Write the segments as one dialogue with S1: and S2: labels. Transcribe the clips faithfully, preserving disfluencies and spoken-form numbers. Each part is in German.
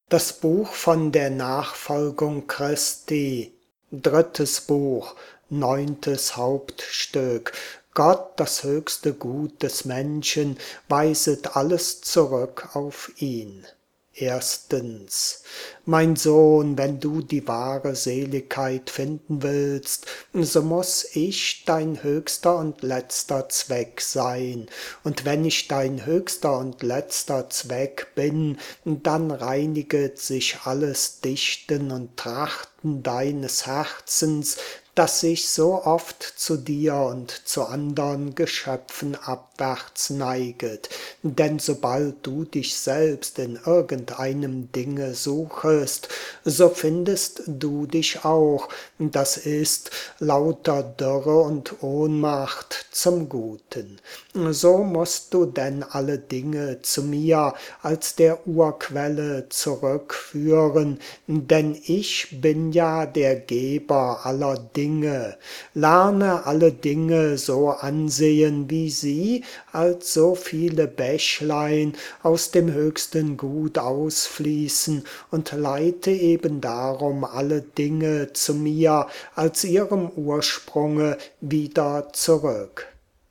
S1: Das Buch von der Nachfolgung Christi, drittes Buch, neuntes Hauptstück. Gott, das höchste Gut des Menschen, weiset alles zurück auf ihn. Erstens. Mein Sohn, wenn du die wahre Seligkeit finden willst, so muß ich dein höchster und letzter Zweck sein. Und wenn ich dein höchster und letzter Zweck bin, dann reiniget sich alles Dichten und Trachten deines Herzens, das sich so oft zu dir und zu andern Geschöpfen abwärts neiget. Denn sobald du dich selbst in irgendeinem Dinge suchest, so findest du dich auch, das ist lauter Dürre und Ohnmacht zum Guten. So musst du denn alle Dinge zu mir als der Urquelle zurückführen, denn ich bin ja der Geber aller Dinge. Lerne alle Dinge so ansehen, wie sie als so viele Bächlein aus dem höchsten Gut ausfließen, und leite eben darum alle Dinge zu mir als ihrem Ursprunge wieder zurück.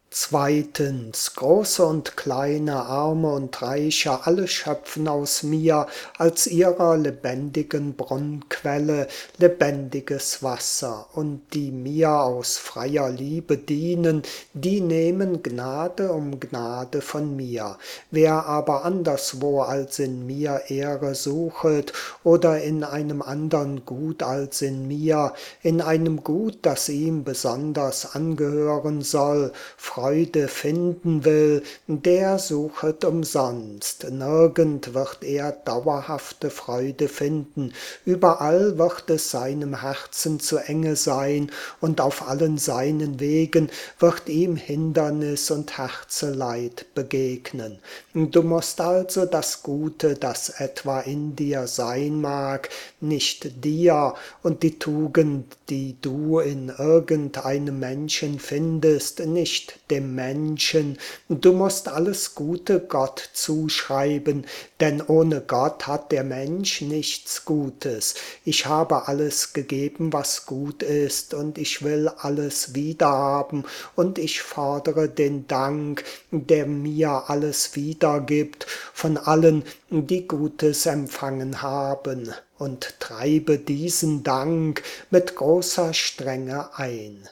S1: Zweitens, große und kleine, arme und reiche, alle schöpfen aus mir als ihrer lebendigen Brunnquelle lebendiges Wasser, und die mir aus freier Liebe dienen, die nehmen Gnade um Gnade von mir. Wer aber anderswo als in mir Ehre suchet oder in einem andern Gut als in mir, in einem Gut, das ihm besonders angehören soll, Freude finden will, der suchet umsonst. Nirgend wird er dauerhafte Freude finden. Überall wird es seinem Herzen zu enge sein, und auf allen seinen Wegen wird ihm Hindernis und Herzeleid begegnen. Du musst also das Gute, das etwa in dir sein mag, nicht dir, und die Tugend, die du in irgendeinem Menschen findest, nicht dem Menschen. Du musst alles Gute Gott zuschreiben, denn ohne Gott hat der Mensch nichts Gutes. Ich habe alles gegeben, was gut ist, und ich will alles wiederhaben, und ich fordere den Dank, der mir alles wiedergibt, von allen, die Gutes empfangen haben, und treibe diesen Dank mit großer Strenge ein.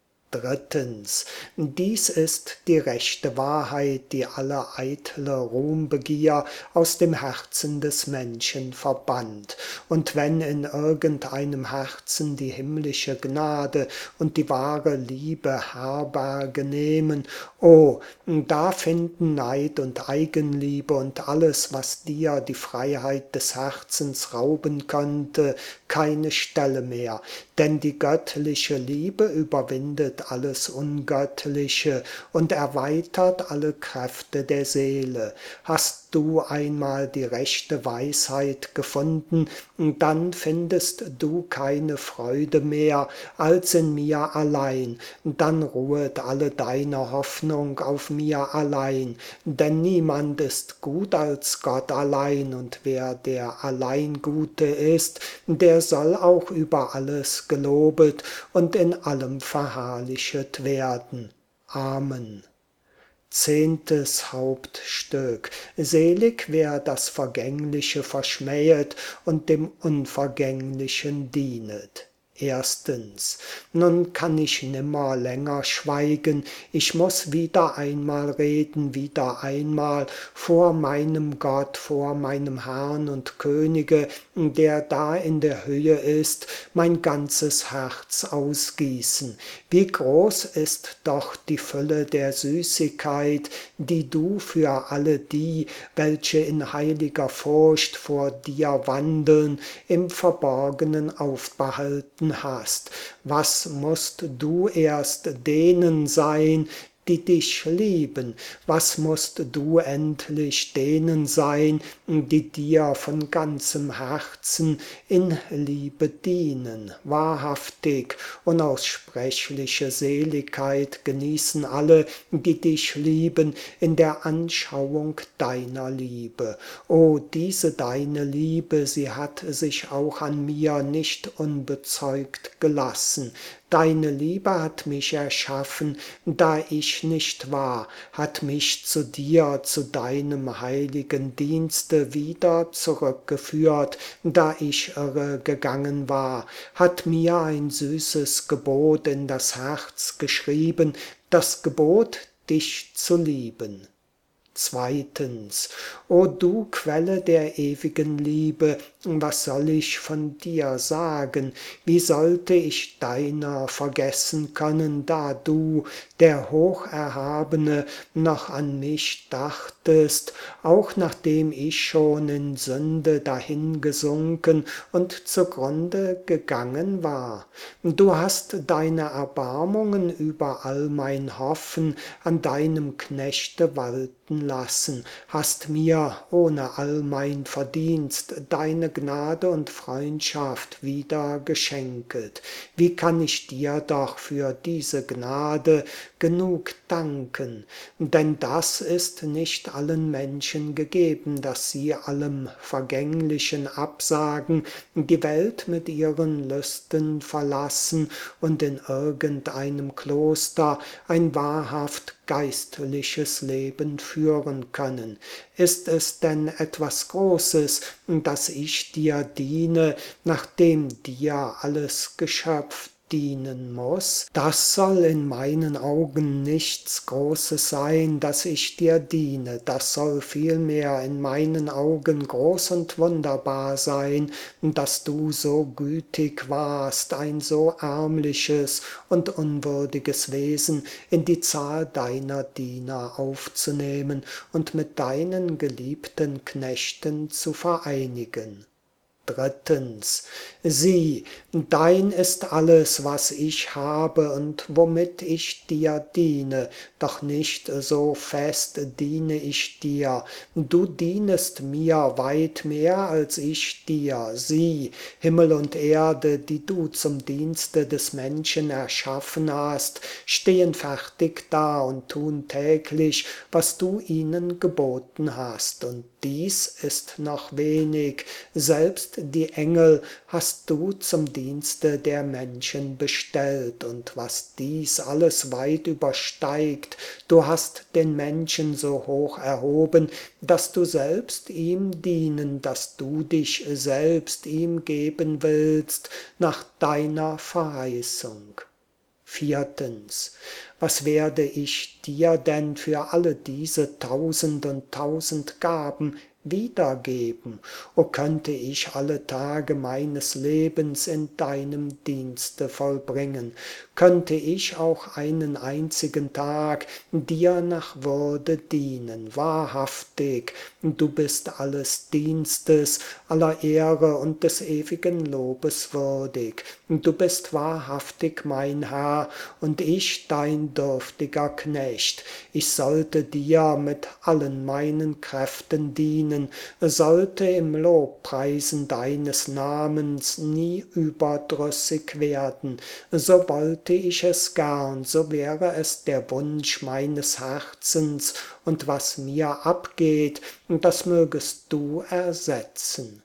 S1: Drittens, dies ist die rechte Wahrheit, die alle eitle Ruhmbegier aus dem Herzen des Menschen verbannt. Und wenn in irgendeinem Herzen die himmlische Gnade und die wahre Liebe Herberge nehmen, o, da finden Neid und Eigenliebe und alles, was dir die Freiheit des Herzens rauben könnte, keine Stelle mehr, denn die göttliche Liebe überwindet alles Ungöttliche und erweitert alle Kräfte der Seele. Hast du einmal die rechte Weisheit gefunden, dann findest du keine Freude mehr als in mir allein, dann ruhet alle deine Hoffnung auf mir allein, denn niemand ist gut als Gott allein, und wer der Alleingute ist, der soll auch über alles gelobet und in allem verherrlichet werden. Amen. Zehntes Hauptstück. Selig, wer das Vergängliche verschmähet und dem Unvergänglichen dienet. Erstens. Nun kann ich nimmer länger schweigen, ich muß wieder einmal reden, wieder einmal vor meinem Gott, vor meinem Herrn und Könige, der da in der Höhe ist, mein ganzes Herz ausgießen. Wie groß ist doch die Fülle der Süßigkeit, die du für alle die, welche in heiliger Furcht vor dir wandeln, im Verborgenen aufbehalten hast. Was musst du erst denen sein, die dich lieben. Was musst du endlich denen sein, die dir von ganzem Herzen in Liebe dienen? Wahrhaftig, unaussprechliche Seligkeit genießen alle, die dich lieben, in der Anschauung deiner Liebe. O, diese deine Liebe, sie hat sich auch an mir nicht unbezeugt gelassen. Deine Liebe hat mich erschaffen, da ich nicht war, hat mich zu dir, zu deinem heiligen Dienste wieder zurückgeführt, da ich irre gegangen war, hat mir ein süßes Gebot in das Herz geschrieben, das Gebot, dich zu lieben. Zweitens, o du Quelle der ewigen Liebe, was soll ich von dir sagen? Wie sollte ich deiner vergessen können, da du, der Hocherhabene, noch an mich dachtest, auch nachdem ich schon in Sünde dahingesunken und zugrunde gegangen war? Du hast deine Erbarmungen über all mein Hoffen an deinem Knechte walten lassen, hast mir ohne all mein Verdienst deine Gnade und Freundschaft wieder geschenket. Wie kann ich dir doch für diese Gnade genug danken? Denn das ist nicht allen Menschen gegeben, dass sie allem Vergänglichen absagen, die Welt mit ihren Lüsten verlassen und in irgendeinem Kloster ein wahrhaft geistliches Leben führen können. Ist es denn etwas Großes, dass ich dir diene, nachdem dir alles Geschöpf dienen muss? Das soll in meinen Augen nichts Großes sein, dass ich dir diene, das soll vielmehr in meinen Augen groß und wunderbar sein, dass du so gütig warst, ein so ärmliches und unwürdiges Wesen in die Zahl deiner Diener aufzunehmen und mit deinen geliebten Knechten zu vereinigen. Drittens, sieh, dein ist alles, was ich habe und womit ich dir diene, doch nicht so fest diene ich dir. Du dienest mir weit mehr als ich dir. Sieh, Himmel und Erde, die du zum Dienste des Menschen erschaffen hast, stehen fertig da und tun täglich, was du ihnen geboten hast. Und dies ist noch wenig, selbst die Engel hast du zum Dienste der Menschen bestellt, und was dies alles weit übersteigt, du hast den Menschen so hoch erhoben, dass du selbst ihm dienen, dass du dich selbst ihm geben willst, nach deiner Verheißung. Viertens, was werde ich dir denn für alle diese tausend und tausend Gaben wiedergeben? O könnte ich alle Tage meines Lebens in deinem Dienste vollbringen, könnte ich auch einen einzigen Tag dir nach Würde dienen. Wahrhaftig, du bist alles Dienstes, aller Ehre und des ewigen Lobes würdig. Du bist wahrhaftig mein Herr und ich dein dürftiger Knecht. Ich sollte dir mit allen meinen Kräften dienen, sollte im Lobpreisen deines Namens nie überdrüssig werden. So wollte ich es gern, so wäre es der Wunsch meines Herzens, und was mir abgeht, das mögest du ersetzen.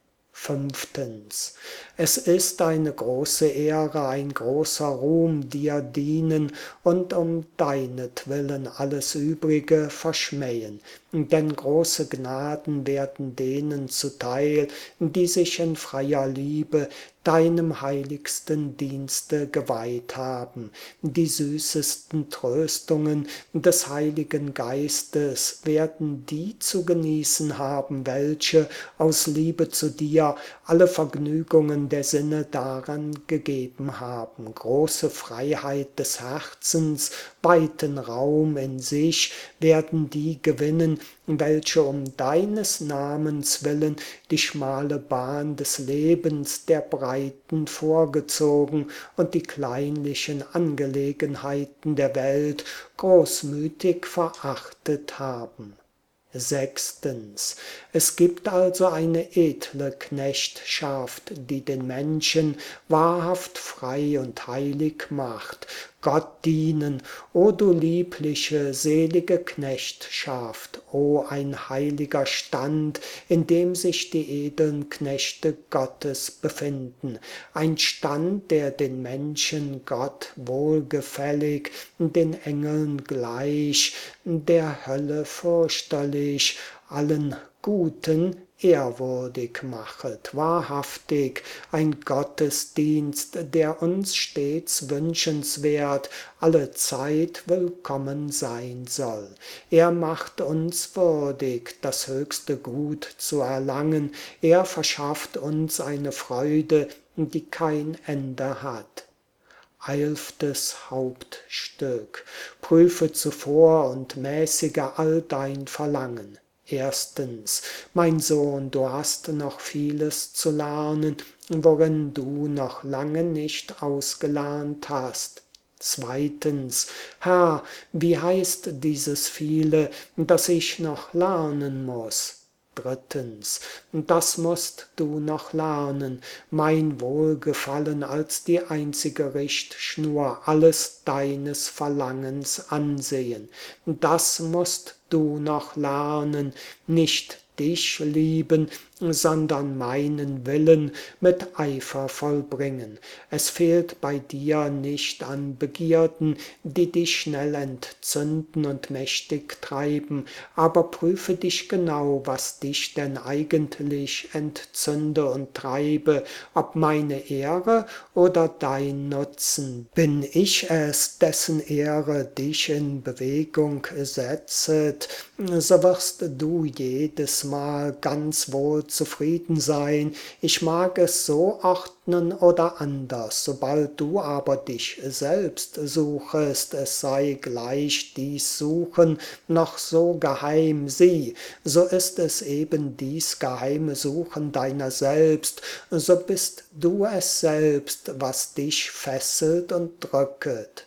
S1: Fünftens. Es ist eine große Ehre, ein großer Ruhm, dir dienen und um deinetwillen alles Übrige verschmähen. Denn große Gnaden werden denen zuteil, die sich in freier Liebe deinem heiligsten Dienste geweiht haben. Die süßesten Tröstungen des Heiligen Geistes werden die zu genießen haben, welche aus Liebe zu dir alle Vergnügungen der Sinne daran gegeben haben. Große Freiheit des Herzens, weiten Raum in sich werden die gewinnen, Menschen, welche um deines Namens willen die schmale Bahn des Lebens der Breiten vorgezogen und die kleinlichen Angelegenheiten der Welt großmütig verachtet haben. Sechstens. Es gibt also eine edle Knechtschaft, die den Menschen wahrhaft frei und heilig macht. Gott dienen, o du liebliche, selige Knechtschaft, o ein heiliger Stand, in dem sich die edeln Knechte Gottes befinden, ein Stand, der den Menschen Gott wohlgefällig, den Engeln gleich, der Hölle fürchterlich, allen Guten ehrwürdig machet, wahrhaftig ein Gottesdienst, der uns stets wünschenswert, alle Zeit willkommen sein soll. Er macht uns würdig, das höchste Gut zu erlangen, er verschafft uns eine Freude, die kein Ende hat. Eilftes Hauptstück. Prüfe zuvor und mäßige all dein Verlangen. Erstens, mein Sohn, du hast noch vieles zu lernen, worin du noch lange nicht ausgelernt hast. Zweitens, Herr, wie heißt dieses viele, das ich noch lernen muss? Drittens, das musst du noch lernen, mein Wohlgefallen als die einzige Richtschnur alles deines Verlangens ansehen. Das musst du noch lernen, nicht dich lieben, sondern meinen Willen mit Eifer vollbringen. Es fehlt bei dir nicht an Begierden, die dich schnell entzünden und mächtig treiben, aber prüfe dich genau, was dich denn eigentlich entzünde und treibe, ob meine Ehre oder dein Nutzen. Bin ich es, dessen Ehre dich in Bewegung setzet, so wirst du jedes Mal ganz wohl zufrieden sein. Ich mag es so ordnen oder anders. Sobald du aber dich selbst suchest, es sei gleich dies Suchen noch so geheim, sieh, so ist es eben dies geheime Suchen deiner selbst, so bist du es selbst, was dich fesselt und drücket.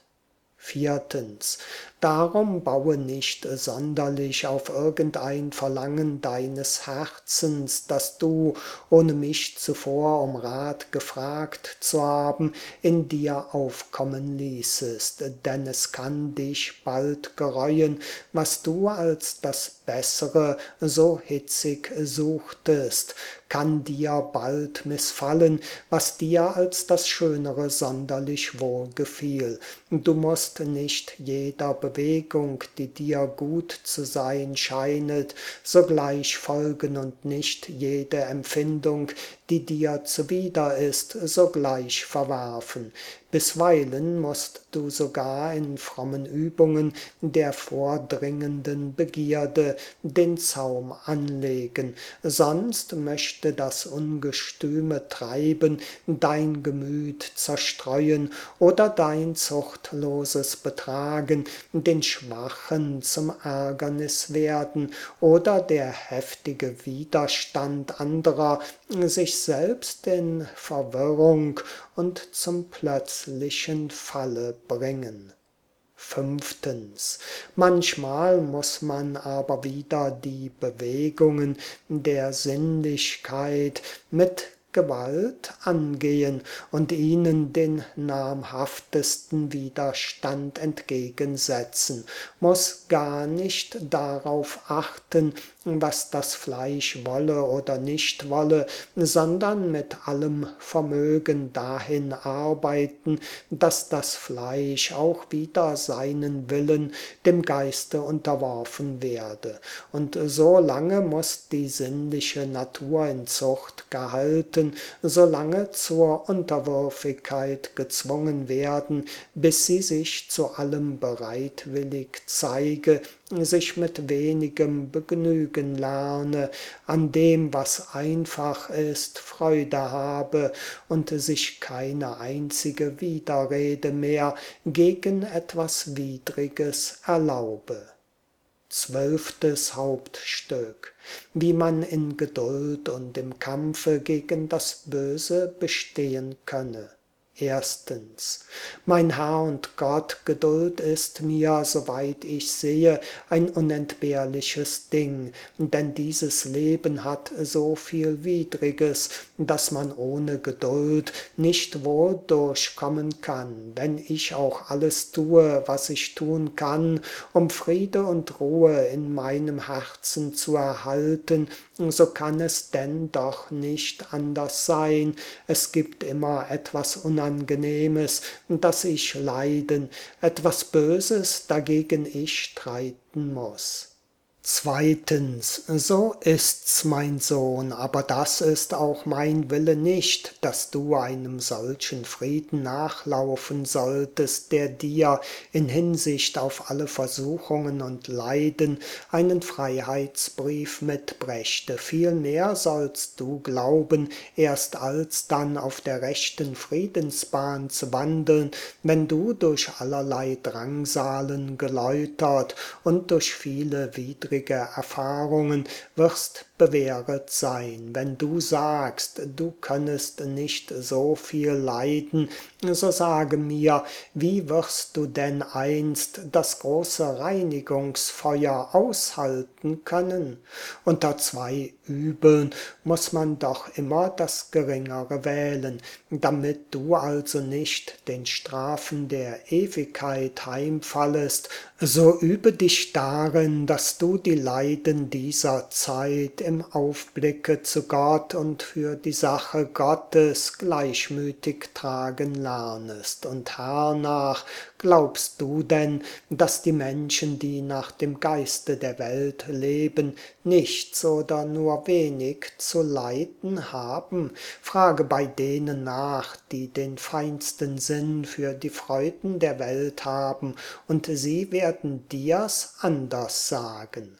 S1: Viertens. Darum baue nicht sonderlich auf irgendein Verlangen deines Herzens, das du, ohne mich zuvor um Rat gefragt zu haben, in dir aufkommen ließest, denn es kann dich bald gereuen, was du als das Bessere so hitzig suchtest, kann dir bald missfallen, was dir als das Schönere sonderlich wohl gefiel. Du musst nicht jeder Bewegung, die dir gut zu sein scheinet, sogleich folgen und nicht jede Empfindung, die dir zuwider ist, sogleich verwerfen. Bisweilen musst du sogar in frommen Übungen der vordringenden Begierde den Zaum anlegen, sonst möchte das ungestüme Treiben dein Gemüt zerstreuen oder dein zuchtloses Betragen den Schwachen zum Ärgernis werden oder der heftige Widerstand anderer sich selbst in Verwirrung und zum plötzlichen Falle bringen. Fünftens. Manchmal muss man aber wieder die Bewegungen der Sinnlichkeit mit Gewalt angehen und ihnen den namhaftesten Widerstand entgegensetzen, muss gar nicht darauf achten, was das Fleisch wolle oder nicht wolle, sondern mit allem Vermögen dahin arbeiten, dass das Fleisch auch wieder seinen Willen dem Geiste unterworfen werde. Und so lange muss die sinnliche Natur in Zucht gehalten, solange zur Unterwürfigkeit gezwungen werden, bis sie sich zu allem bereitwillig zeige, sich mit wenigem Begnügen lerne, an dem, was einfach ist, Freude habe und sich keine einzige Widerrede mehr gegen etwas Widriges erlaube. Zwölftes Hauptstück. Wie man in Geduld und im Kampfe gegen das Böse bestehen könne. Erstens. Mein Herr und Gott, Geduld ist mir, soweit ich sehe, ein unentbehrliches Ding, denn dieses Leben hat so viel Widriges, dass man ohne Geduld nicht wohl durchkommen kann. Wenn ich auch alles tue, was ich tun kann, um Friede und Ruhe in meinem Herzen zu erhalten, so kann es denn doch nicht anders sein. Es gibt immer etwas Unangenehmes, das ich leiden, etwas Böses, dagegen ich streiten muss. Zweitens, so ist's, mein Sohn, aber das ist auch mein Wille nicht, dass du einem solchen Frieden nachlaufen solltest, der dir in Hinsicht auf alle Versuchungen und Leiden einen Freiheitsbrief mitbrächte. Vielmehr sollst du glauben, erst alsdann auf der rechten Friedensbahn zu wandeln, wenn du durch allerlei Drangsalen geläutert und durch viele widrige Erfahrungen wirst bewähret sein. Wenn du sagst, du könnest nicht so viel leiden, so sage mir, wie wirst du denn einst das große Reinigungsfeuer aushalten können? Unter zwei Übeln muss man doch immer das Geringere wählen, damit du also nicht den Strafen der Ewigkeit heimfallest, so übe dich darin, dass du die Leiden dieser Zeit im Aufblicke zu Gott und für die Sache Gottes gleichmütig tragen lernest. Und hernach glaubst du denn, dass die Menschen, die nach dem Geiste der Welt leben, nichts oder nur wenig zu leiden haben? Frage bei denen nach, die den feinsten Sinn für die Freuden der Welt haben, und sie werden dir's anders sagen.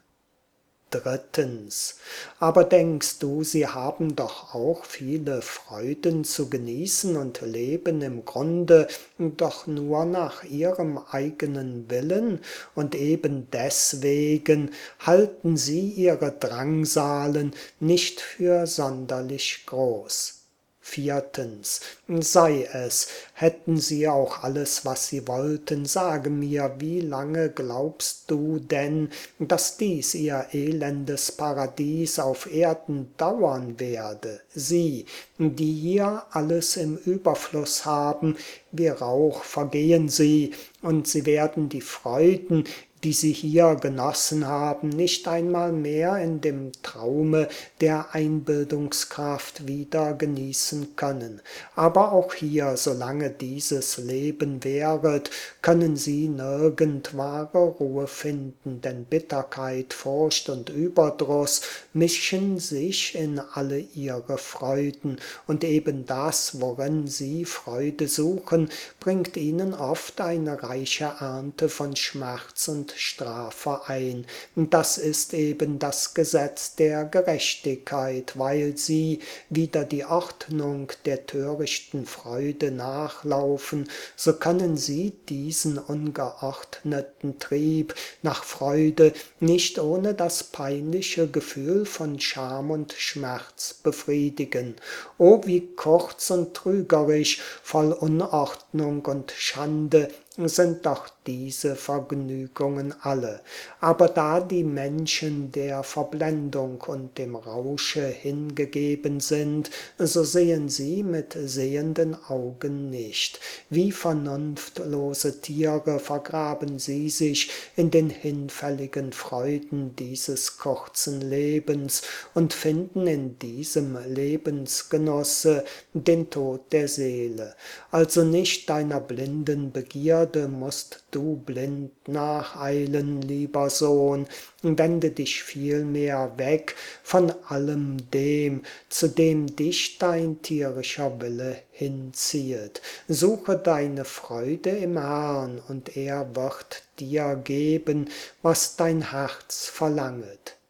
S1: Drittens. Aber denkst du, sie haben doch auch viele Freuden zu genießen und leben im Grunde doch nur nach ihrem eigenen Willen, und eben deswegen halten sie ihre Drangsalen nicht für sonderlich groß. Viertens. Sei es, hätten sie auch alles, was sie wollten, sage mir, wie lange glaubst du denn, dass dies ihr elendes Paradies auf Erden dauern werde? Sie, die hier alles im Überfluss haben, wie Rauch vergehen sie, und sie werden die Freuden, die sie hier genossen haben, nicht einmal mehr in dem Traume der Einbildungskraft wieder genießen können. Aber auch hier, solange dieses Leben währet, können sie nirgend wahre Ruhe finden, denn Bitterkeit, Furcht und Überdruss mischen sich in alle ihre Freuden, und eben das, worin sie Freude suchen, bringt ihnen oft eine reiche Ernte von Schmerz und Strafe ein. Das ist eben das Gesetz der Gerechtigkeit, weil sie wieder die Ordnung der törichten Freude nachlaufen, so können sie diesen ungeordneten Trieb nach Freude nicht ohne das peinliche Gefühl von Scham und Schmerz befriedigen. O, wie kurz und trügerisch, voll Unordnung und Schande sind doch diese Vergnügungen alle. Aber da die Menschen der Verblendung und dem Rausche hingegeben sind, so sehen sie mit sehenden Augen nicht. Wie vernunftlose Tiere vergraben sie sich in den hinfälligen Freuden dieses kurzen Lebens und finden in diesem Lebensgenusse den Tod der Seele. Also nicht deiner blinden Begierde musst du blind nacheilen, lieber Sohn, wende dich vielmehr weg von allem dem, zu dem dich dein tierischer Wille hinziehet. Suche deine Freude im Herrn, und er wird dir geben, was dein Herz verlanget.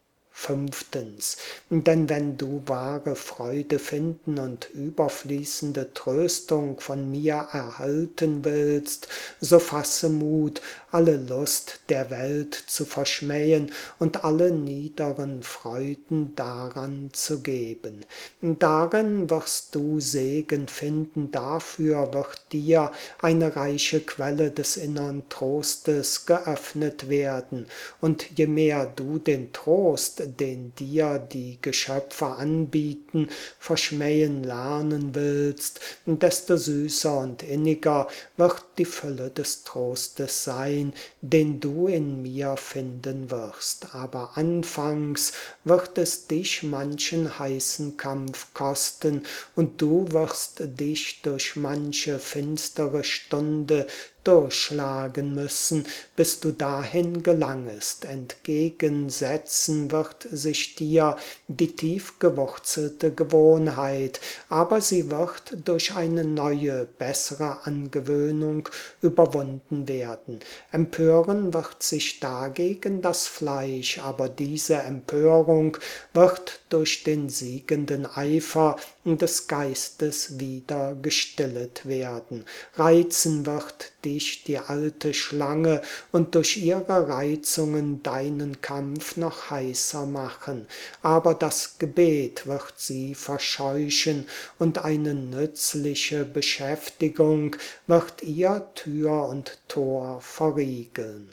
S1: Fünftens, denn wenn du wahre Freude finden und überfließende Tröstung von mir erhalten willst, so fasse Mut, alle Lust der Welt zu verschmähen und alle niederen Freuden daran zu geben. Darin wirst du Segen finden, dafür wird dir eine reiche Quelle des innern Trostes geöffnet werden. Und je mehr du den Trost, den dir die Geschöpfe anbieten, verschmähen lernen willst, desto süßer und inniger wird die Fülle des Trostes sein, den du in mir finden wirst. Aber anfangs wird es dich manchen heißen Kampf kosten, und du wirst dich durch manche finstere Stunde durchschlagen müssen, bis du dahin gelangest. Entgegensetzen wird sich dir die tief gewurzelte Gewohnheit, aber sie wird durch eine neue, bessere Angewöhnung überwunden werden. Empören wird sich dagegen das Fleisch, aber diese Empörung wird durch den siegenden Eifer des Geistes wieder gestillet werden. Reizen wird dich die alte Schlange und durch ihre Reizungen deinen Kampf noch heißer machen. Aber das Gebet wird sie verscheuchen und eine nützliche Beschäftigung wird ihr Tür und Tor verriegeln.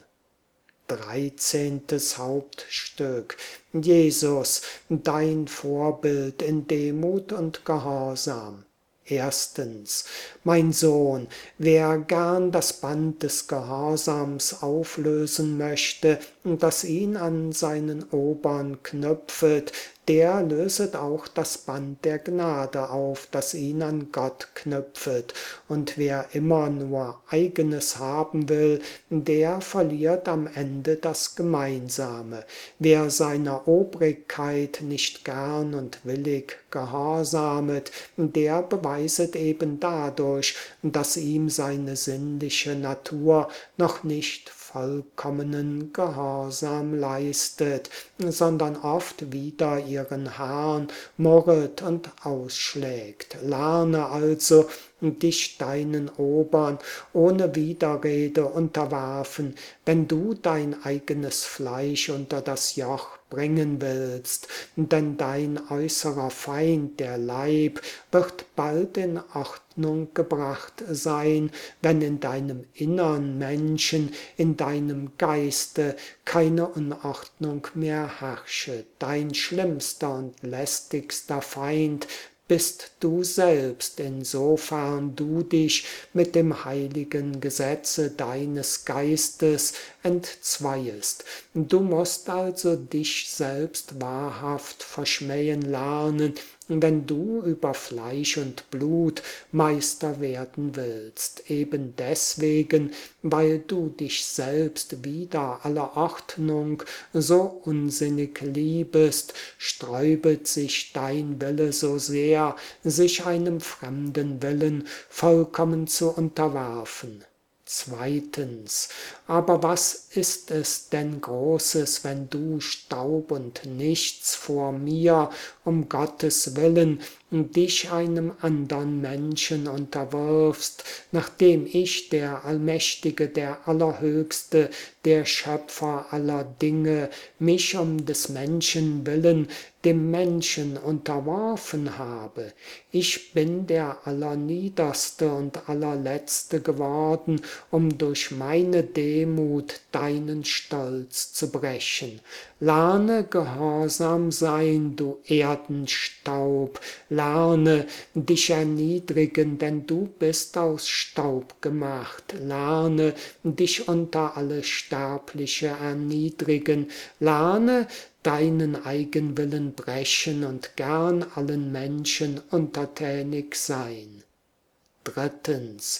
S1: Dreizehntes Hauptstück. Jesus, dein Vorbild in Demut und Gehorsam. Erstens, mein Sohn, wer gern das Band des Gehorsams auflösen möchte, das ihn an seinen Obern knüpfet, der löset auch das Band der Gnade auf, das ihn an Gott knüpfet. Und wer immer nur Eigenes haben will, der verliert am Ende das Gemeinsame. Wer seiner Obrigkeit nicht gern und willig gehorsamet, der beweiset eben dadurch, dass ihm seine sinnliche Natur noch nicht vollkommenen Gehorsam leistet, sondern oft wider ihren Herrn murret und ausschlägt. Lerne also, dich deinen Obern ohne Widerrede unterwerfen, wenn du dein eigenes Fleisch unter das Joch bringen willst, denn dein äußerer Feind, der Leib, wird bald in Ordnung gebracht sein, wenn in deinem innern Menschen, in deinem Geiste keine Unordnung mehr herrsche. Dein schlimmster und lästigster Feind bist du selbst, insofern du dich mit dem heiligen Gesetze deines Geistes entzweiest. Du musst also dich selbst wahrhaft verschmähen lernen, wenn du über Fleisch und Blut Meister werden willst. Eben deswegen, weil du dich selbst wider aller Ordnung so unsinnig liebest, sträubet sich dein Wille so sehr, sich einem fremden Willen vollkommen zu unterwerfen. Zweitens, aber was ist es denn Großes, wenn du Staub und nichts vor mir, um Gottes Willen, dich einem andern Menschen unterwirfst, nachdem ich, der Allmächtige, der Allerhöchste, der Schöpfer aller Dinge, mich um des Menschen willen dem Menschen unterworfen habe. Ich bin der Allerniederste und Allerletzte geworden, um durch meine Demut deinen Stolz zu brechen. Lerne gehorsam sein, du Erdenstaub, lerne dich erniedrigen, denn du bist aus Staub gemacht. Lerne dich unter alle Sterbliche erniedrigen, lerne deinen Eigenwillen brechen und gern allen Menschen untertänig sein. Drittens,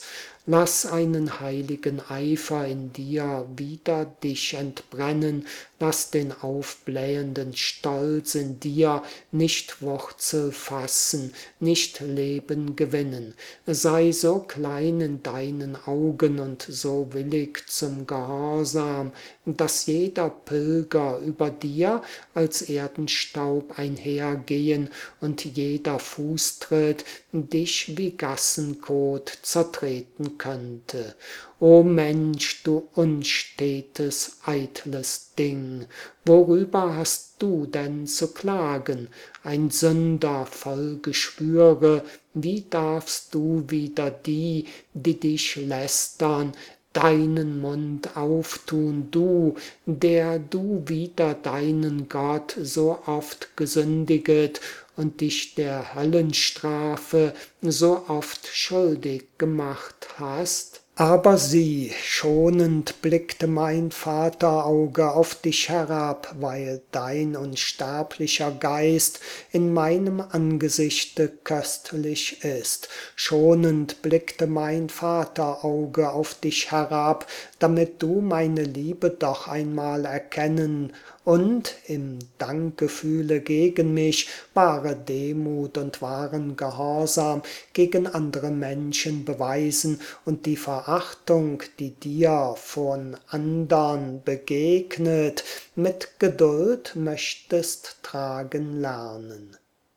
S1: Lass einen heiligen Eifer in dir wider dich entbrennen, lass den aufblähenden Stolz in dir nicht Wurzel fassen, nicht Leben gewinnen. Sei so klein in deinen Augen und so willig zum Gehorsam, dass jeder Pilger über dir als Erdenstaub einhergehen und jeder Fußtritt dich wie Gassenkot zertreten könnte. O Mensch, du unstetes, eitles Ding, worüber hast du denn zu klagen? Ein Sünder voll Geschwüre, wie darfst du wider die, die dich lästern, deinen Mund auftun, du, der du wider deinen Gott so oft gesündiget und dich der Höllenstrafe so oft schuldig gemacht hast? Aber sieh, schonend blickte mein Vaterauge auf dich herab, weil dein unsterblicher Geist in meinem Angesichte köstlich ist. Schonend blickte mein Vaterauge auf dich herab, damit du meine Liebe doch einmal erkennen und im Dankgefühle gegen mich wahre Demut und wahren Gehorsam gegen andere Menschen beweisen und die Verachtung, die dir von andern begegnet, mit Geduld möchtest tragen lernen.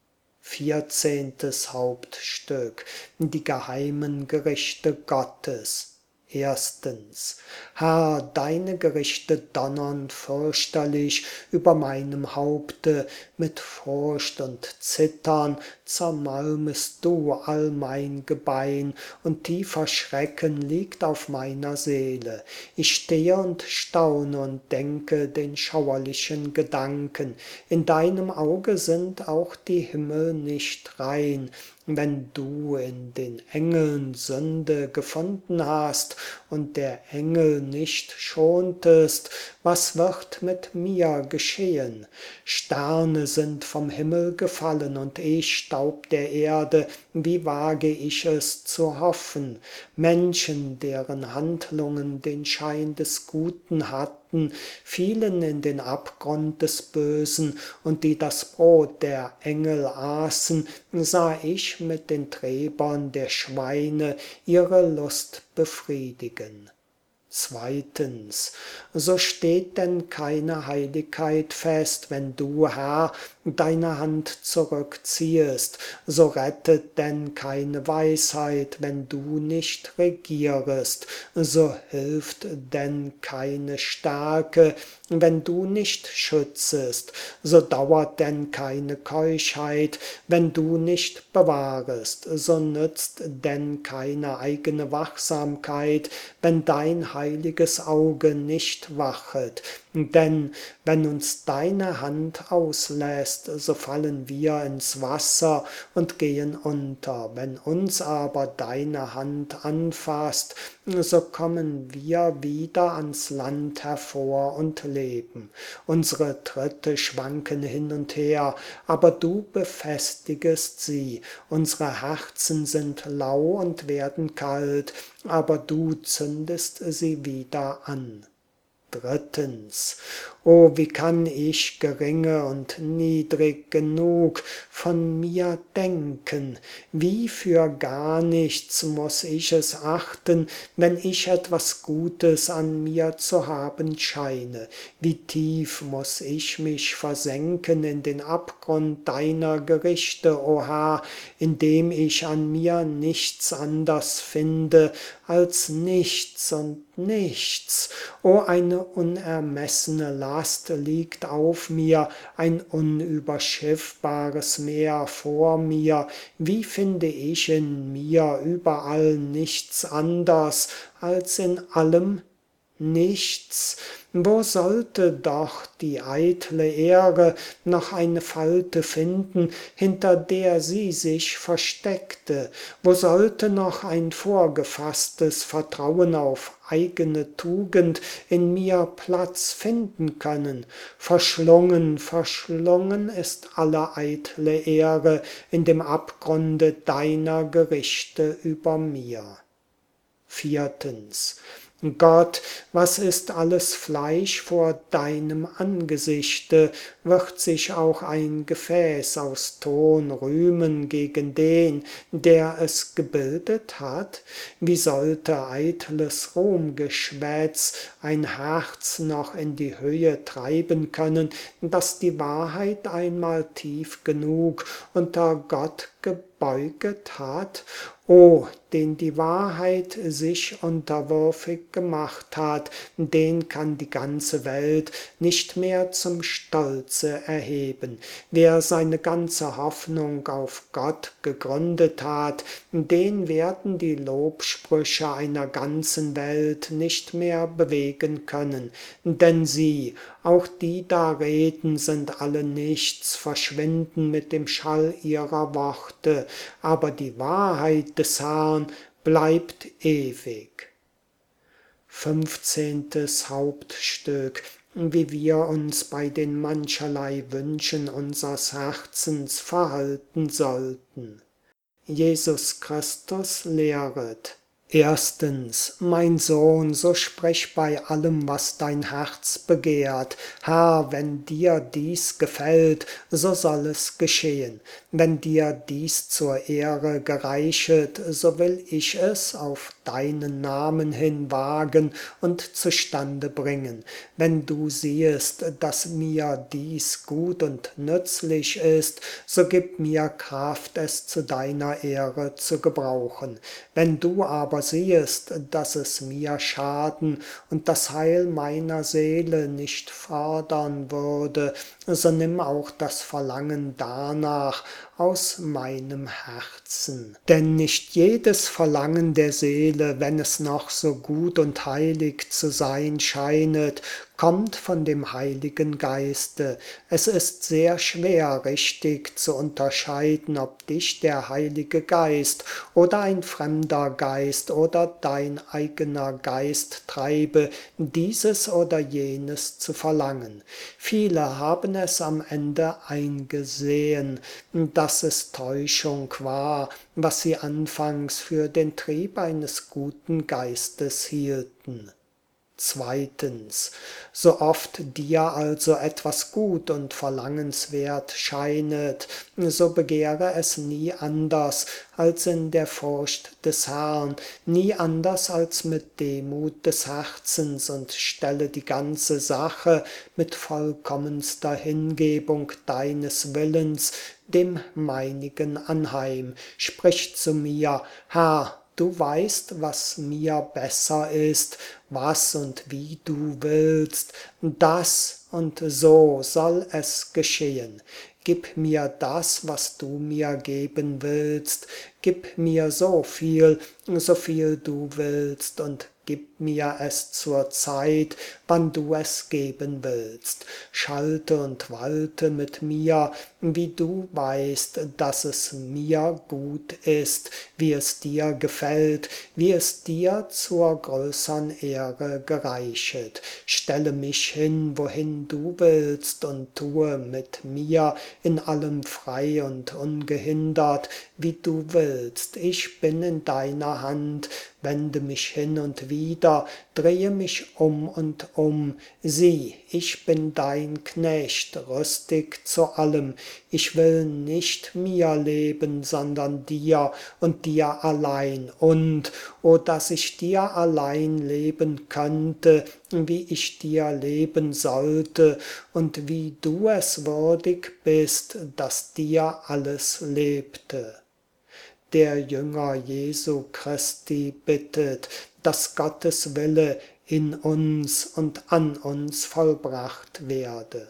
S1: Vierzehntes Hauptstück: Die geheimen Gerichte Gottes. Erstens. Herr, deine Gerichte donnern fürchterlich über meinem Haupte, mit Furcht und Zittern zermalmest du all mein Gebein, und tiefer Schrecken liegt auf meiner Seele. Ich stehe und staune und denke den schauerlichen Gedanken. In deinem Auge sind auch die Himmel nicht rein. Wenn du in den Engeln Sünde gefunden hast und der Engel nicht schontest, was wird mit mir geschehen? Sterne sind vom Himmel gefallen und ich Staub der Erde, wie wage ich es zu hoffen? Menschen, deren Handlungen den Schein des Guten hatten, fielen in den Abgrund des Bösen, und die das Brot der Engel aßen, sah ich mit den Träbern der Schweine ihre Lust befriedigen. Zweitens, so steht denn keine Heiligkeit fest, wenn du, Herr, deine Hand zurückziehest, so rettet denn keine Weisheit, wenn du nicht regierest, so hilft denn keine Stärke, wenn du nicht schützest, so dauert denn keine Keuschheit, wenn du nicht bewahrest, so nützt denn keine eigene Wachsamkeit, wenn dein heiliges Auge nicht wachet. Denn wenn uns deine Hand auslässt, so fallen wir ins Wasser und gehen unter. Wenn uns aber deine Hand anfasst, so kommen wir wieder ans Land hervor und leben. Unsere Tritte schwanken hin und her, aber du befestigest sie. Unsere Herzen sind lau und werden kalt, aber du zündest sie wieder an. Drittens. O, wie kann ich geringe und niedrig genug von mir denken? Wie für gar nichts muß ich es achten, wenn ich etwas Gutes an mir zu haben scheine? Wie tief muß ich mich versenken in den Abgrund deiner Gerichte, o Herr, indem ich an mir nichts anders finde als nichts und nichts. O, eine unermessene Last liegt auf mir, ein unüberschiffbares Meer vor mir. Wie finde ich in mir überall nichts anders als in allem nichts? Wo sollte doch die eitle Ehre noch eine Falte finden, hinter der sie sich versteckte? Wo sollte noch ein vorgefasstes Vertrauen auf eigene Tugend in mir Platz finden können? Verschlungen, verschlungen ist alle eitle Ehre in dem Abgrunde deiner Gerichte über mir. Viertens. Gott, was ist alles Fleisch vor deinem Angesichte? Wird sich auch ein Gefäß aus Ton rühmen gegen den, der es gebildet hat? Wie sollte eitles Ruhmgeschwätz ein Herz noch in die Höhe treiben können, das die Wahrheit einmal tief genug unter Gott gebeuget hat? O, den die Wahrheit sich unterwürfig gemacht hat, den kann die ganze Welt nicht mehr zum Stolze erheben. Wer seine ganze Hoffnung auf Gott gegründet hat, den werden die Lobsprüche einer ganzen Welt nicht mehr bewegen können. Denn sie, auch die da reden, sind alle nichts, verschwinden mit dem Schall ihrer Worte, aber die Wahrheit des Herrn bleibt ewig. Fünfzehntes Hauptstück. Wie wir uns bei den mancherlei Wünschen unseres Herzens verhalten sollten. Jesus Christus lehret. Erstens, mein Sohn, so sprich bei allem, was dein Herz begehrt. Herr, wenn dir dies gefällt, so soll es geschehen. Wenn dir dies zur Ehre gereichet, so will ich es auf deinen Namen hin wagen und zustande bringen. Wenn du siehest, dass mir dies gut und nützlich ist, so gib mir Kraft, es zu deiner Ehre zu gebrauchen. Wenn du aber siehest, dass es mir schaden und das Heil meiner Seele nicht fördern würde, so nimm auch das Verlangen danach aus meinem Herzen. Denn nicht jedes Verlangen der Seele, wenn es noch so gut und heilig zu sein scheinet, kommt von dem Heiligen Geiste. Es ist sehr schwer, richtig zu unterscheiden, ob dich der Heilige Geist oder ein fremder Geist oder dein eigener Geist treibe, dieses oder jenes zu verlangen. Viele haben es am Ende eingesehen, dass es Täuschung war, was sie anfangs für den Trieb eines guten Geistes hielten. Zweitens, so oft dir also etwas gut und verlangenswert scheinet, so begehre es nie anders als in der Furcht des Herrn, nie anders als mit Demut des Herzens und stelle die ganze Sache mit vollkommenster Hingebung deines Willens dem meinigen anheim. Sprich zu mir, Herr, du weißt, was mir besser ist, was und wie du willst, das und so soll es geschehen. Gib mir das, was du mir geben willst, gib mir so viel, so viel du willst, und gib mir es zur Zeit, wann du es geben willst. Schalte und walte mit mir, wie du weißt, dass es mir gut ist, wie es dir gefällt, wie es dir zur größern Ehre gereichet. Stelle mich hin, wohin du willst, und tue mit mir in allem frei und ungehindert, wie du willst. Ich bin in deiner Hand, wende mich hin und wieder, drehe mich um und um. Sieh, ich bin dein Knecht, rüstig zu allem. Ich will nicht mir leben, sondern dir und dir allein. Und, o dass ich dir allein leben könnte, wie ich dir leben sollte und wie du es würdig bist, dass dir alles lebte. Der Jünger Jesu Christi bittet, dass Gottes Wille in uns und an uns vollbracht werde.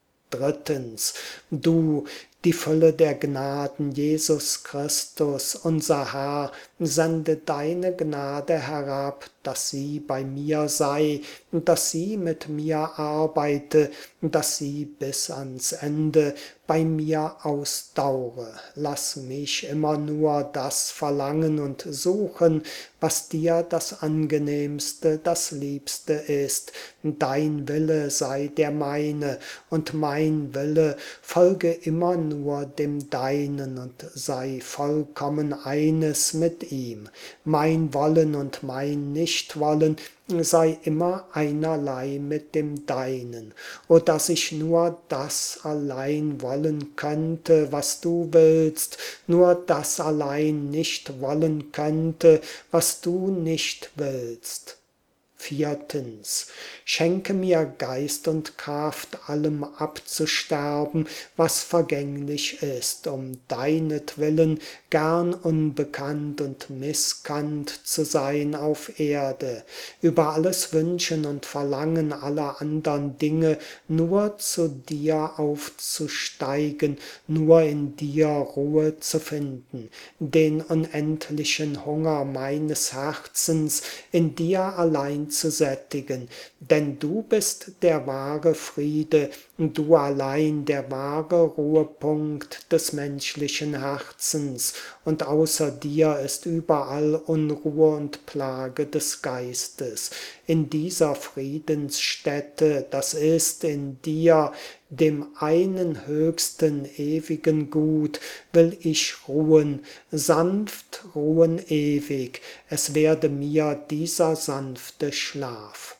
S1: Drittens, du, die Fülle der Gnaden, Jesus Christus, unser Herr, sende deine Gnade herab, dass sie bei mir sei, dass sie mit mir arbeite, dass sie bis ans Ende bei mir ausdaure. Lass mich immer nur das verlangen und suchen, was dir das Angenehmste, das Liebste ist. Dein Wille sei der meine, und mein Wille folge immer nur dem Deinen und sei vollkommen eines mit ihm. Mein Wollen und mein Nichtwollen sei immer einerlei mit dem Deinen. O dass ich nur das allein wollen könnte, was du willst, nur das allein nicht wollen könnte, was du nicht willst. Viertens. Schenke mir Geist und Kraft, allem abzusterben, was vergänglich ist, um deinetwillen gern unbekannt und misskannt zu sein auf Erde, über alles Wünschen und Verlangen aller andern Dinge nur zu dir aufzusteigen, nur in dir Ruhe zu finden, den unendlichen Hunger meines Herzens in dir allein zu sättigen, denn du bist der wahre Friede, du allein der wahre Ruhepunkt des menschlichen Herzens, und außer dir ist überall Unruhe und Plage des Geistes. In dieser Friedensstätte, das ist in dir, dem einen höchsten ewigen Gut, will ich ruhen, sanft ruhen ewig, es werde mir dieser sanfte Schlaf.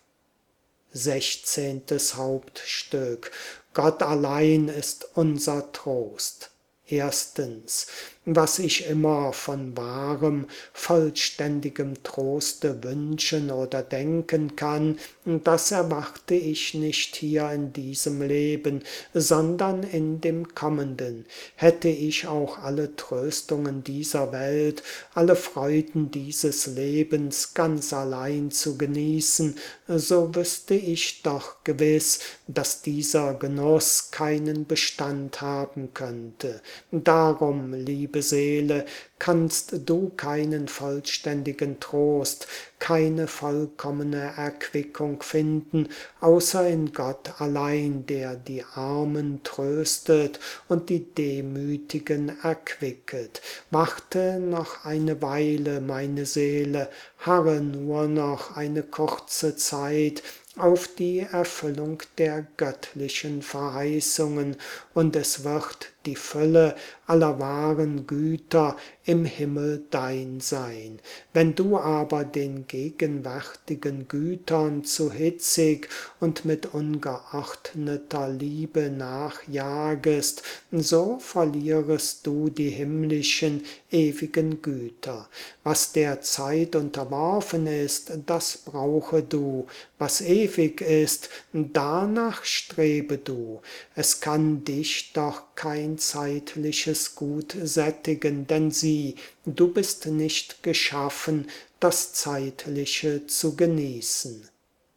S1: Sechzehntes Hauptstück. Gott allein ist unser Trost. Erstens, was ich immer von wahrem, vollständigem Troste wünschen oder denken kann, das erwarte ich nicht hier in diesem Leben, sondern in dem kommenden. Hätte ich auch alle Tröstungen dieser Welt, alle Freuden dieses Lebens ganz allein zu genießen, so wüsste ich doch gewiss, dass dieser Genuss keinen Bestand haben könnte. Darum, liebe Seele, kannst du keinen vollständigen Trost, keine vollkommene Erquickung finden, außer in Gott allein, der die Armen tröstet und die Demütigen erquicket. Warte noch eine Weile, meine Seele, harre nur noch eine kurze Zeit auf die Erfüllung der göttlichen Verheißungen, und es wird die Fülle aller wahren Güter im Himmel dein sein. Wenn du aber den gegenwärtigen Gütern zu hitzig und mit ungeordneter Liebe nachjagest, so verlierest du die himmlischen, ewigen Güter. Was der Zeit unterworfen ist, das brauche du. Was ewig ist, danach strebe du. Es kann dich doch kein zeitliches Gut sättigen, denn sieh, du bist nicht geschaffen, das Zeitliche zu genießen.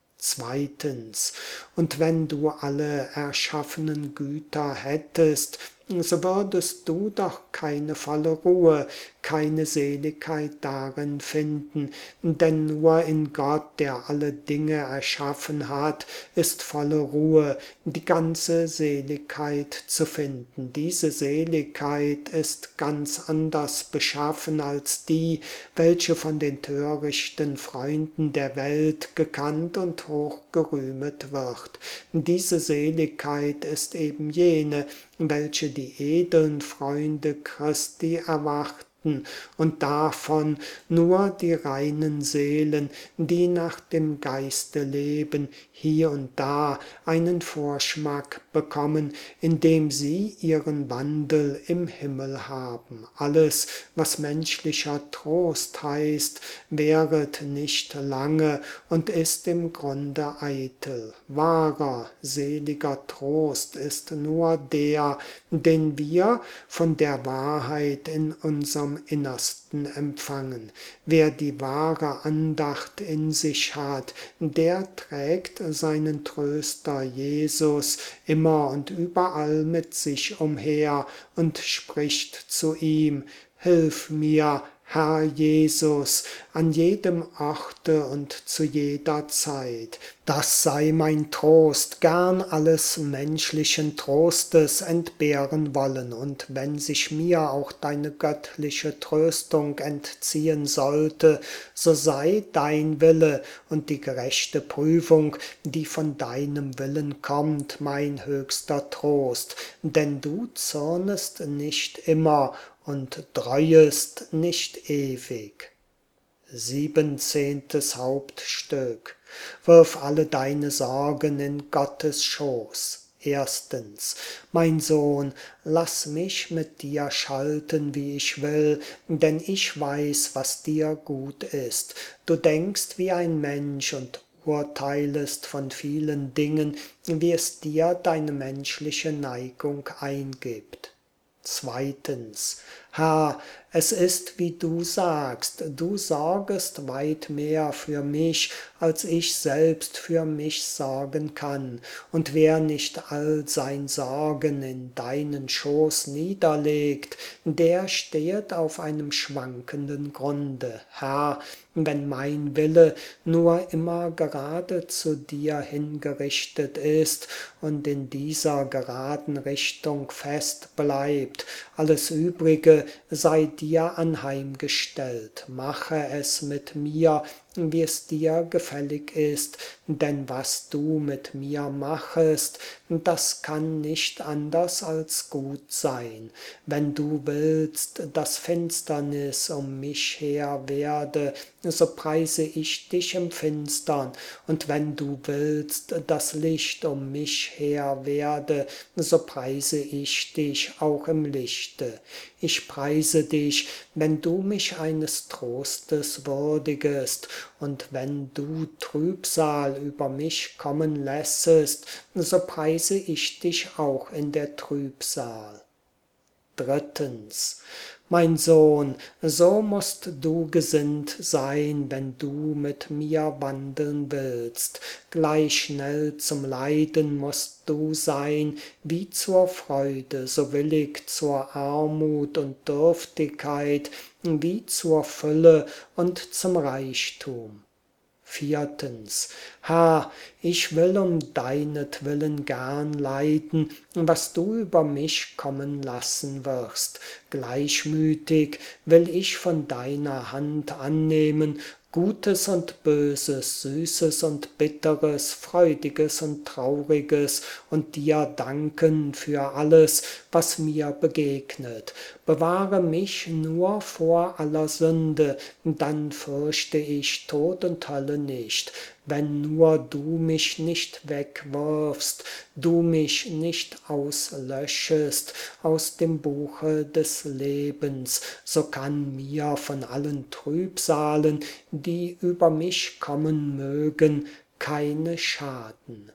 S1: Zweitens, und wenn du alle erschaffenen Güter hättest, so würdest du doch keine volle Ruhe, keine Seligkeit darin finden, denn nur in Gott, der alle Dinge erschaffen hat, ist volle Ruhe, die ganze Seligkeit zu finden. Diese Seligkeit ist ganz anders beschaffen als die, welche von den törichten Freunden der Welt gekannt und hochgerühmet wird. Diese Seligkeit ist eben jene, welche die edeln Freunde Christi erwarten, und davon nur die reinen Seelen, die nach dem Geiste leben, hier und da einen Vorschmack bekommen, indem sie ihren Wandel im Himmel haben. Alles, was menschlicher Trost heißt, währet nicht lange und ist im Grunde eitel. Wahrer, seliger Trost ist nur der, den wir von der Wahrheit in unserem Innersten empfangen. Wer die wahre Andacht in sich hat, der trägt seinen Tröster Jesus immer und überall mit sich umher und spricht zu ihm: Hilf mir, Herr Jesus, an jedem Orte und zu jeder Zeit. Das sei mein Trost, gern alles menschlichen Trostes entbehren wollen, und wenn sich mir auch deine göttliche Tröstung entziehen sollte, so sei dein Wille und die gerechte Prüfung, die von deinem Willen kommt, mein höchster Trost, denn du zürnest nicht immer und dreuest nicht ewig. Siebenzehntes Hauptstück. Wirf alle deine Sorgen in Gottes Schoß. Erstens, mein Sohn, lass mich mit dir schalten, wie ich will, denn ich weiß, was dir gut ist. Du denkst wie ein Mensch und urteilest von vielen Dingen, wie es dir deine menschliche Neigung eingibt. Zweitens, Herr, es ist, wie du sagst, du sorgest weit mehr für mich, als ich selbst für mich sorgen kann. Und wer nicht all sein Sorgen in deinen Schoß niederlegt, der stehet auf einem schwankenden Grunde. Herr, wenn mein Wille nur immer gerade zu dir hingerichtet ist und in dieser geraden Richtung fest bleibt, alles Übrige sei dir anheimgestellt. Mache es mit mir, wie es dir gefällig ist, denn was du mit mir machest, das kann nicht anders als gut sein. Wenn du willst, dass Finsternis um mich her werde, so preise ich dich im Finstern, und wenn du willst, dass Licht um mich her werde, so preise ich dich auch im Lichte. Ich preise dich, wenn du mich eines Trostes würdigest, und wenn du Trübsal über mich kommen lässest, so preise ich dich auch in der Trübsal. Drittens, mein Sohn, so musst du gesinnt sein, wenn du mit mir wandeln willst. Gleich schnell zum Leiden musst du sein, wie zur Freude, so willig zur Armut und Dürftigkeit, wie zur Fülle und zum Reichtum. Viertens, Herr, ich will um deinetwillen gern leiden, was du über mich kommen lassen wirst. Gleichmütig will ich von deiner Hand annehmen, Gutes und Böses, Süßes und Bitteres, Freudiges und Trauriges, und dir danken für alles, was mir begegnet. Bewahre mich nur vor aller Sünde, dann fürchte ich Tod und Hölle nicht. Wenn nur du mich nicht wegwirfst, du mich nicht auslöschest aus dem Buche des Lebens, so kann mir von allen Trübsalen, die über mich kommen mögen, keine schaden.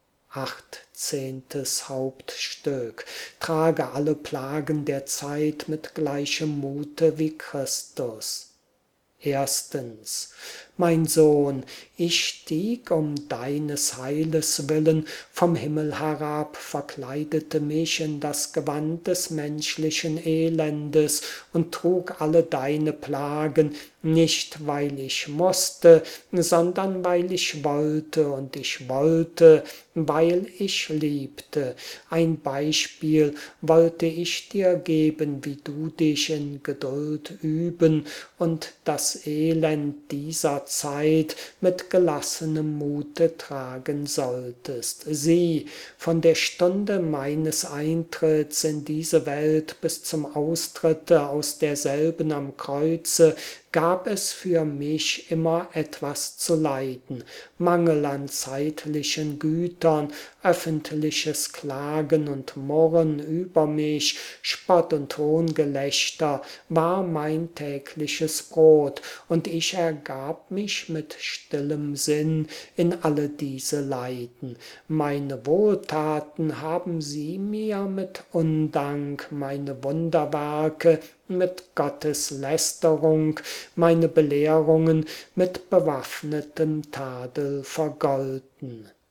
S1: Achtzehntes Hauptstück. Trage alle Plagen der Zeit mit gleichem Mute wie Christus. Erstens, mein Sohn, ich stieg um deines Heiles willen vom Himmel herab, verkleidete mich in das Gewand des menschlichen Elendes und trug alle deine Plagen, nicht weil ich musste, sondern weil ich wollte, und ich wollte, weil ich liebte. Ein Beispiel wollte ich dir geben, wie du dich in Geduld üben und das Elend dieser Zeit mit gelassenem Mute tragen solltest. Sieh, von der Stunde meines Eintritts in diese Welt bis zum Austritte aus derselben am Kreuze gab es für mich immer etwas zu leiden, Mangel an zeitlichen Gütern, öffentliches Klagen und Murren über mich, Spott und Hohngelächter war mein tägliches Brot, und ich ergab mich mit stillem Sinn in alle diese Leiden. Meine Wohltaten haben sie mir mit Undank, meine Wunderwerke mit Gottes Lästerung, meine Belehrungen mit bewaffnetem Tadel vergolten.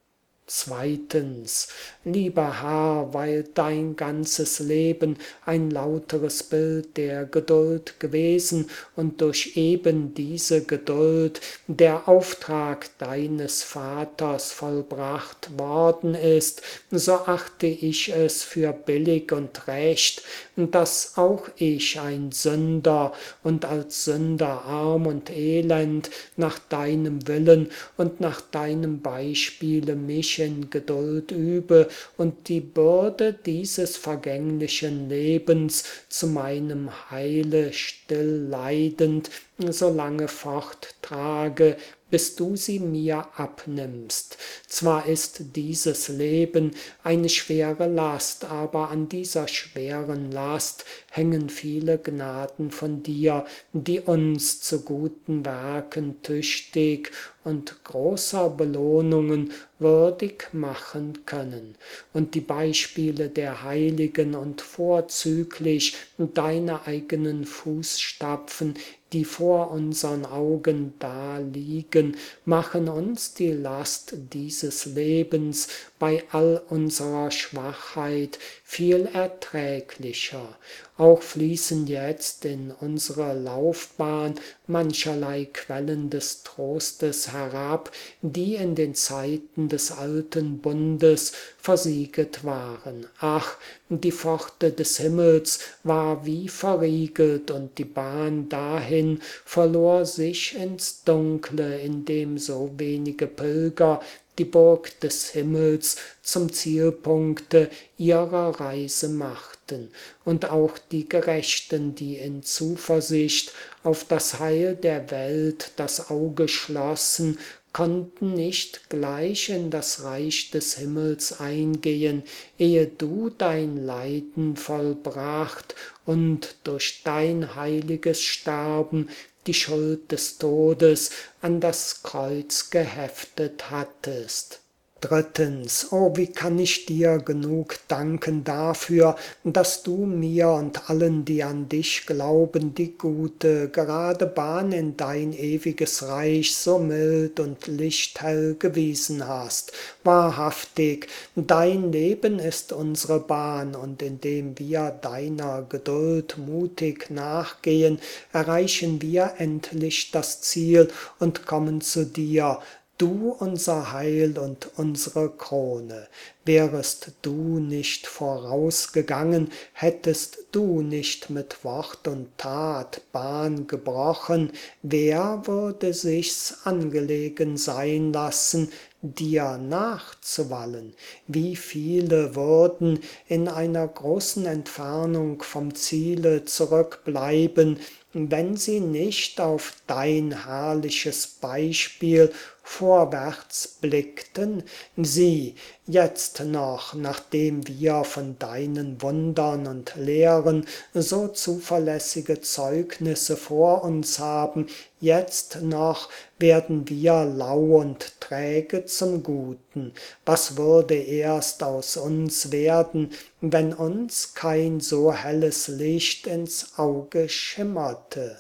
S1: Zweitens, lieber Herr, weil dein ganzes Leben ein lauteres Bild der Geduld gewesen und durch eben diese Geduld der Auftrag deines Vaters vollbracht worden ist, so achte ich es für billig und recht, dass auch ich ein Sünder und als Sünder arm und elend nach deinem Willen und nach deinem Beispiele mich in Geduld übe und die Bürde dieses vergänglichen Lebens zu meinem Heile still leidend solange forttrage, bis du sie mir abnimmst. Zwar ist dieses Leben eine schwere Last, aber an dieser schweren Last hängen viele Gnaden von dir, die uns zu guten Werken tüchtig und großer Belohnungen würdig machen können. Und die Beispiele der Heiligen und vorzüglich deine eigenen Fußstapfen, die vor unseren Augen da liegen, machen uns die Last dieses Lebens bei all unserer Schwachheit viel erträglicher. Auch fließen jetzt in unsere Laufbahn mancherlei Quellen des Trostes herab, die in den Zeiten des alten Bundes versieget waren. Ach, die Pforte des Himmels war wie verriegelt und die Bahn dahin verlor sich ins Dunkle, indem so wenige Pilger die Burg des Himmels zum Zielpunkte ihrer Reise machten, und auch die Gerechten, die in Zuversicht auf das Heil der Welt das Auge schlossen, konnten nicht gleich in das Reich des Himmels eingehen, ehe du dein Leiden vollbracht und durch dein heiliges Sterben die Schuld des Todes an das Kreuz geheftet hattest. Drittens, oh, wie kann ich dir genug danken dafür, dass du mir und allen, die an dich glauben, die gute, gerade Bahn in dein ewiges Reich so mild und lichthell gewiesen hast. Wahrhaftig, dein Leben ist unsere Bahn, und indem wir deiner Geduld mutig nachgehen, erreichen wir endlich das Ziel und kommen zu dir, du unser Heil und unsere Krone. Wärest du nicht vorausgegangen, hättest du nicht mit Wort und Tat Bahn gebrochen, wer würde sich's angelegen sein lassen, dir nachzuwallen? Wie viele würden in einer großen Entfernung vom Ziele zurückbleiben, wenn sie nicht auf dein herrliches Beispiel vorwärts blickten? Sieh, jetzt noch, nachdem wir von deinen Wundern und Lehren so zuverlässige Zeugnisse vor uns haben, jetzt noch werden wir lau und träge zum Guten. Was würde erst aus uns werden, wenn uns kein so helles Licht ins Auge schimmerte?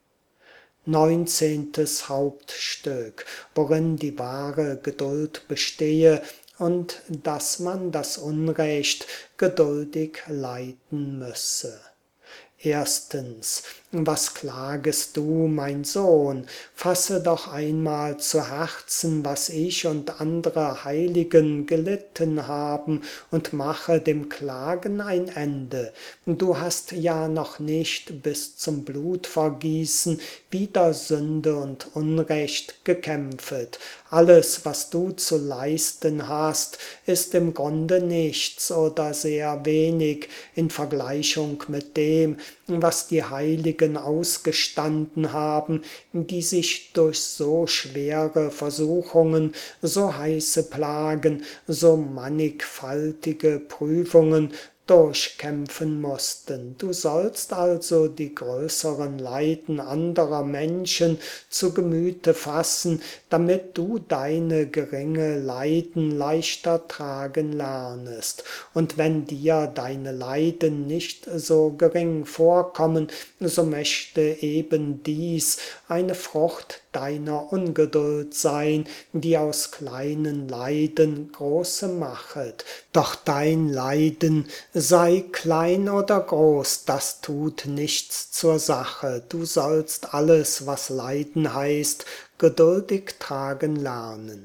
S1: Neunzehntes Hauptstück, worin die wahre Geduld bestehe und dass man das Unrecht geduldig leiden müsse. Erstens, was klagest du, mein Sohn? Fasse doch einmal zu Herzen, was ich und andere Heiligen gelitten haben, und mache dem Klagen ein Ende. Du hast ja noch nicht bis zum Blutvergießen wider Sünde und Unrecht gekämpfet. Alles, was du zu leisten hast, ist im Grunde nichts oder sehr wenig in Vergleichung mit dem, was die Heiligen ausgestanden haben, die sich durch so schwere Versuchungen, so heiße Plagen, so mannigfaltige Prüfungen durchkämpfen mussten. Du sollst also die größeren Leiden anderer Menschen zu Gemüte fassen, damit du deine geringe Leiden leichter tragen lernest. Und wenn dir deine Leiden nicht so gering vorkommen, so möchte eben dies eine Frucht deiner Ungeduld sein, die aus kleinen Leiden große machet. Doch dein Leiden, sei klein oder groß, das tut nichts zur Sache. Du sollst alles, was Leiden heißt, geduldig tragen lernen.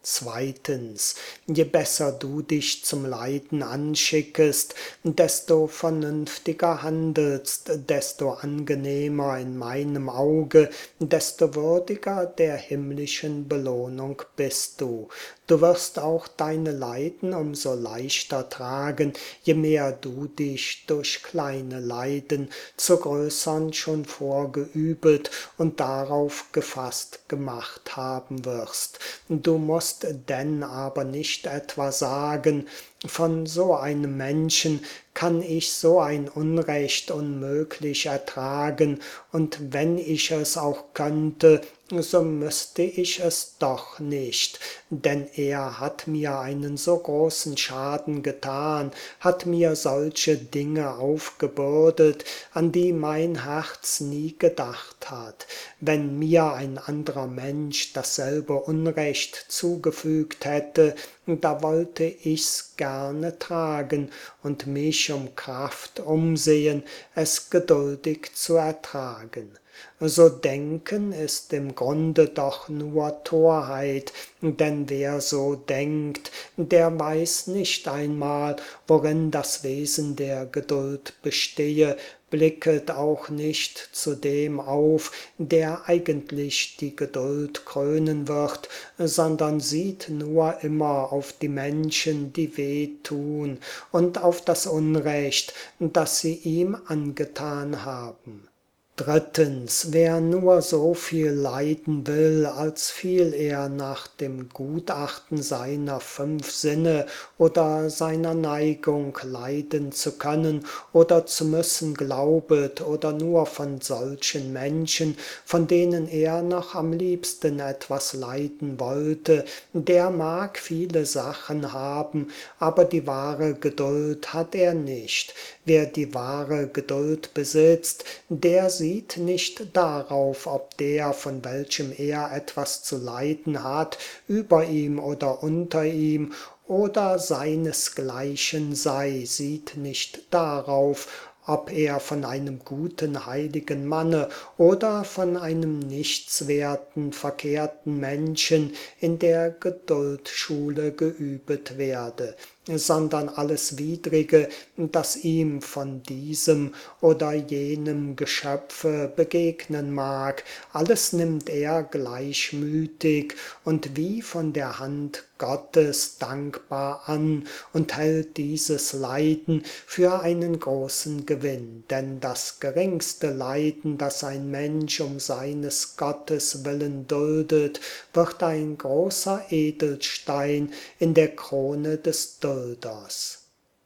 S1: Zweitens, je besser du dich zum Leiden anschickest, desto vernünftiger handelst, desto angenehmer in meinem Auge, desto würdiger der himmlischen Belohnung bist du. Du wirst auch deine Leiden umso leichter tragen, je mehr du dich durch kleine Leiden zu größern schon vorgeübet und darauf gefasst gemacht haben wirst. Du musst denn aber nicht etwa sagen, von so einem Menschen kann ich so ein Unrecht unmöglich ertragen, und wenn ich es auch könnte, so müsste ich es doch nicht, denn er hat mir einen so großen Schaden getan, hat mir solche Dinge aufgebürdet, an die mein Herz nie gedacht hat. Wenn mir ein anderer Mensch dasselbe Unrecht zugefügt hätte, da wollte ich's gerne tragen und mich um Kraft umsehen, es geduldig zu ertragen. So denken ist im Grunde doch nur Torheit, denn wer so denkt, der weiß nicht einmal, worin das Wesen der Geduld bestehe, blicket auch nicht zu dem auf, der eigentlich die Geduld krönen wird, sondern sieht nur immer auf die Menschen, die weh tun, und auf das Unrecht, das sie ihm angetan haben. Drittens, wer nur so viel leiden will, als viel er nach dem Gutachten seiner fünf Sinne oder seiner Neigung leiden zu können oder zu müssen glaubet, oder nur von solchen Menschen, von denen er noch am liebsten etwas leiden wollte, der mag viele Sachen haben, aber die wahre Geduld hat er nicht. Wer die wahre Geduld besitzt, der sieht nicht darauf, ob der, von welchem er etwas zu leiden hat, über ihm oder unter ihm oder seinesgleichen sei, sieht nicht darauf, ob er von einem guten, heiligen Manne oder von einem nichtswerten, verkehrten Menschen in der Geduldschule geübet werde, sondern alles Widrige, das ihm von diesem oder jenem Geschöpfe begegnen mag, alles nimmt er gleichmütig und wie von der Hand Gottes dankbar an und hält dieses Leiden für einen großen Gewinn, denn das geringste Leiden, das ein Mensch um seines Gottes willen duldet, wird ein großer Edelstein in der Krone des Dulders.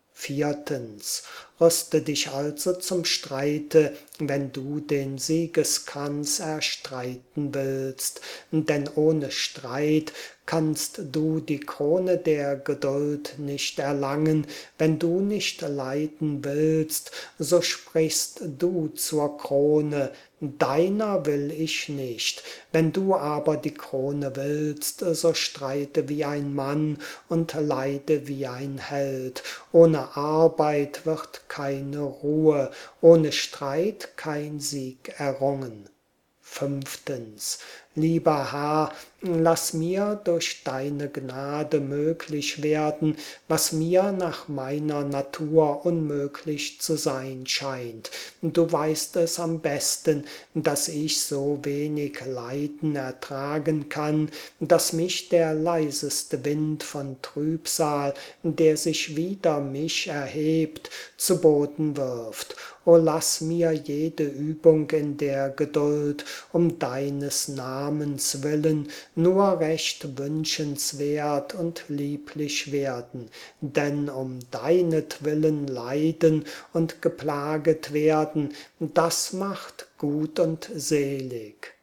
S1: Viertens, rüste dich also zum Streite, wenn du den Siegeskranz erstreiten willst, denn ohne Streit kannst du die Krone der Geduld nicht erlangen. Wenn du nicht leiden willst, so sprichst du zur Krone, deiner will ich nicht. Wenn du aber die Krone willst, so streite wie ein Mann und leide wie ein Held. Ohne Arbeit wird keine Ruhe, ohne Streit kein Sieg errungen. Fünftens, lieber Herr, lass mir durch deine Gnade möglich werden, was mir nach meiner Natur unmöglich zu sein scheint. Du weißt es am besten, dass ich so wenig Leiden ertragen kann, dass mich der leiseste Wind von Trübsal, der sich wider mich erhebt, zu Boden wirft. O lass mir jede Übung in der Geduld, um deines Namens willen, nur recht wünschenswert und lieblich werden, denn um deinetwillen leiden und geplaget werden, das macht gut und selig.